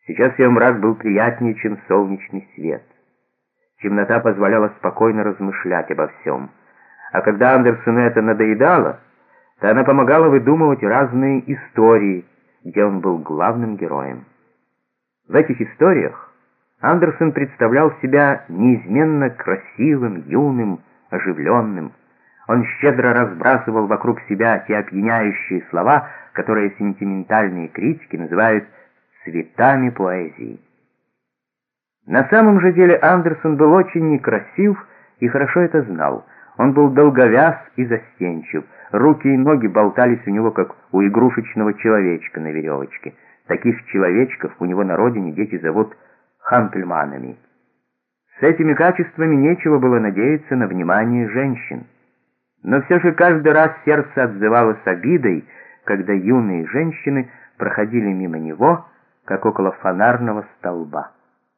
Сейчас ее мрак был приятнее, чем солнечный свет. Темнота позволяла спокойно размышлять обо всем. А когда Андерсону это надоедало, то она помогала выдумывать разные истории, где он был главным героем. В этих историях Андерсон представлял себя неизменно красивым, юным, оживленным. Он щедро разбрасывал вокруг себя те опьяняющие слова, которые сентиментальные критики называют «цветами поэзии». На самом же деле Андерсон был очень некрасив и хорошо это знал. Он был долговяз и застенчив. Руки и ноги болтались у него, как у игрушечного человечка на веревочке. Таких человечков у него на родине дети зовут хампельманами. С этими качествами нечего было надеяться на внимание женщин. Но все же каждый раз сердце отзывалось обидой, когда юные женщины проходили мимо него, как около фонарного столба.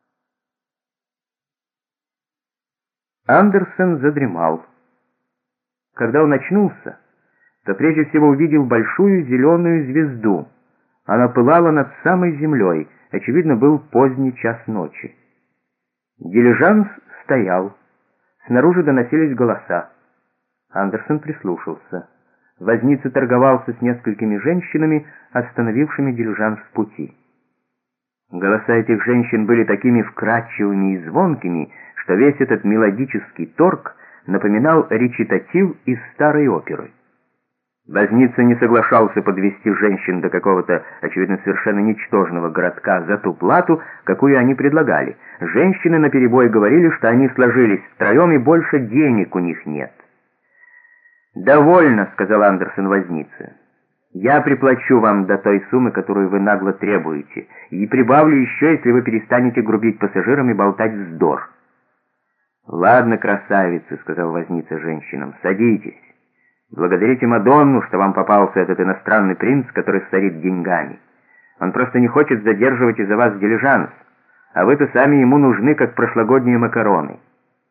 Андерсон задремал. Когда он очнулся, то прежде всего увидел большую зеленую звезду. Она пылала над самой землей, очевидно, был поздний час ночи. Дилижанс стоял. Снаружи доносились голоса. Андерсон прислушался. Возница торговался с несколькими женщинами, остановившими дилижанс в пути. Голоса этих женщин были такими вкрадчивыми и звонкими, что весь этот мелодический торг напоминал речитатив из старой оперы. Возница не соглашался подвести женщин до какого-то, очевидно, совершенно ничтожного городка за ту плату, какую они предлагали. Женщины наперебой говорили, что они сложились втроем и больше денег у них нет. «Довольно», — сказал Андерсон вознице. «Я приплачу вам до той суммы, которую вы нагло требуете, и прибавлю еще, если вы перестанете грубить пассажирам и болтать вздор». «Ладно, красавицы», — сказал возница женщинам, — «садитесь. Благодарите Мадонну, что вам попался этот иностранный принц, который сорит деньгами. Он просто не хочет задерживать из-за вас дилижанс, а вы-то сами ему нужны, как прошлогодние макароны».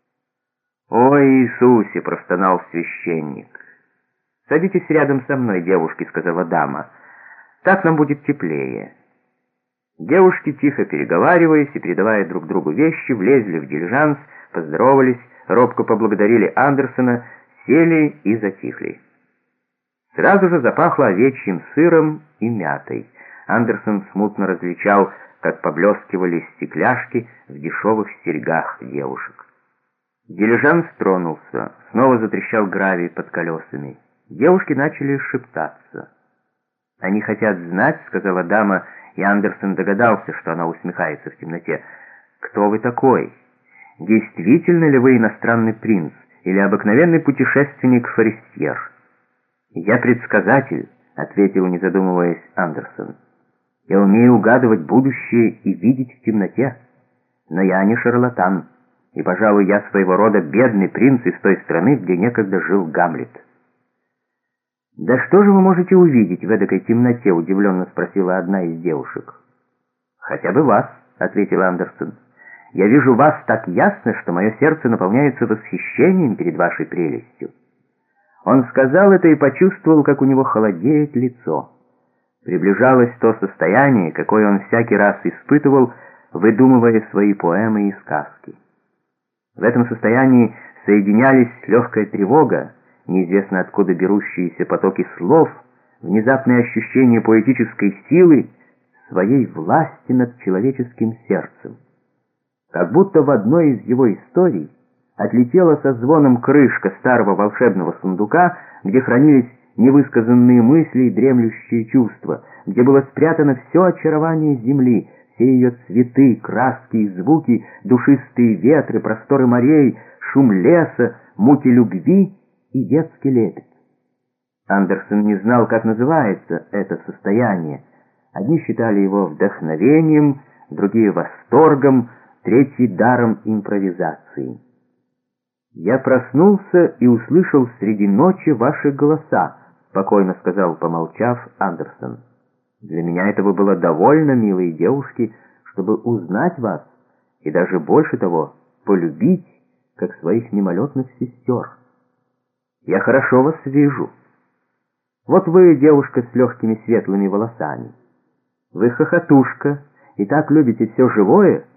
«Ой, Иисусе!» — простонал священник. «Садитесь рядом со мной, девушки», — сказала дама. «Так нам будет теплее». Девушки, тихо переговариваясь и передавая друг другу вещи, влезли в дилижанс, поздоровались, робко поблагодарили Андерсона, сели и затихли. Сразу же запахло овечьим сыром и мятой. Андерсон смутно различал, как поблескивали стекляшки в дешевых серьгах девушек. Дилижанс тронулся, снова затрещал гравий под колесами. Девушки начали шептаться. «Они хотят знать», — сказала дама, и Андерсон догадался, что она усмехается в темноте. «Кто вы такой? Действительно ли вы иностранный принц или обыкновенный путешественник-форестьер?» «Я предсказатель», — ответил, не задумываясь, Андерсон. «Я умею угадывать будущее и видеть в темноте. Но я не шарлатан, и, пожалуй, я своего рода бедный принц из той страны, где некогда жил Гамлет». «Да что же вы можете увидеть в эдакой темноте?» — удивленно спросила одна из девушек. «Хотя бы вас», — ответил Андерсон. «Я вижу вас так ясно, что мое сердце наполняется восхищением перед вашей прелестью». Он сказал это и почувствовал, как у него холодеет лицо. Приближалось то состояние, какое он всякий раз испытывал, выдумывая свои поэмы и сказки. В этом состоянии соединялись легкая тревога, неизвестно откуда берущиеся потоки слов, внезапное ощущение поэтической силы, своей власти над человеческим сердцем. Как будто в одной из его историй отлетела со звоном крышка старого волшебного сундука, где хранились невысказанные мысли и дремлющие чувства, где было спрятано все очарование земли, все ее цветы, краски и звуки, душистые ветры, просторы морей, шум леса, муки любви и детский лепет. Андерсон не знал, как называется это состояние. Одни считали его вдохновением, другие — восторгом, третий — даром импровизации. «Я проснулся и услышал среди ночи ваши голоса», — спокойно сказал, помолчав, Андерсон. «Для меня этого было довольно, милые девушки, чтобы узнать вас и даже больше того, полюбить, как своих мимолетных сестер. Я хорошо вас вижу. Вот вы, девушка с легкими светлыми волосами. Вы хохотушка, и так любите все живое,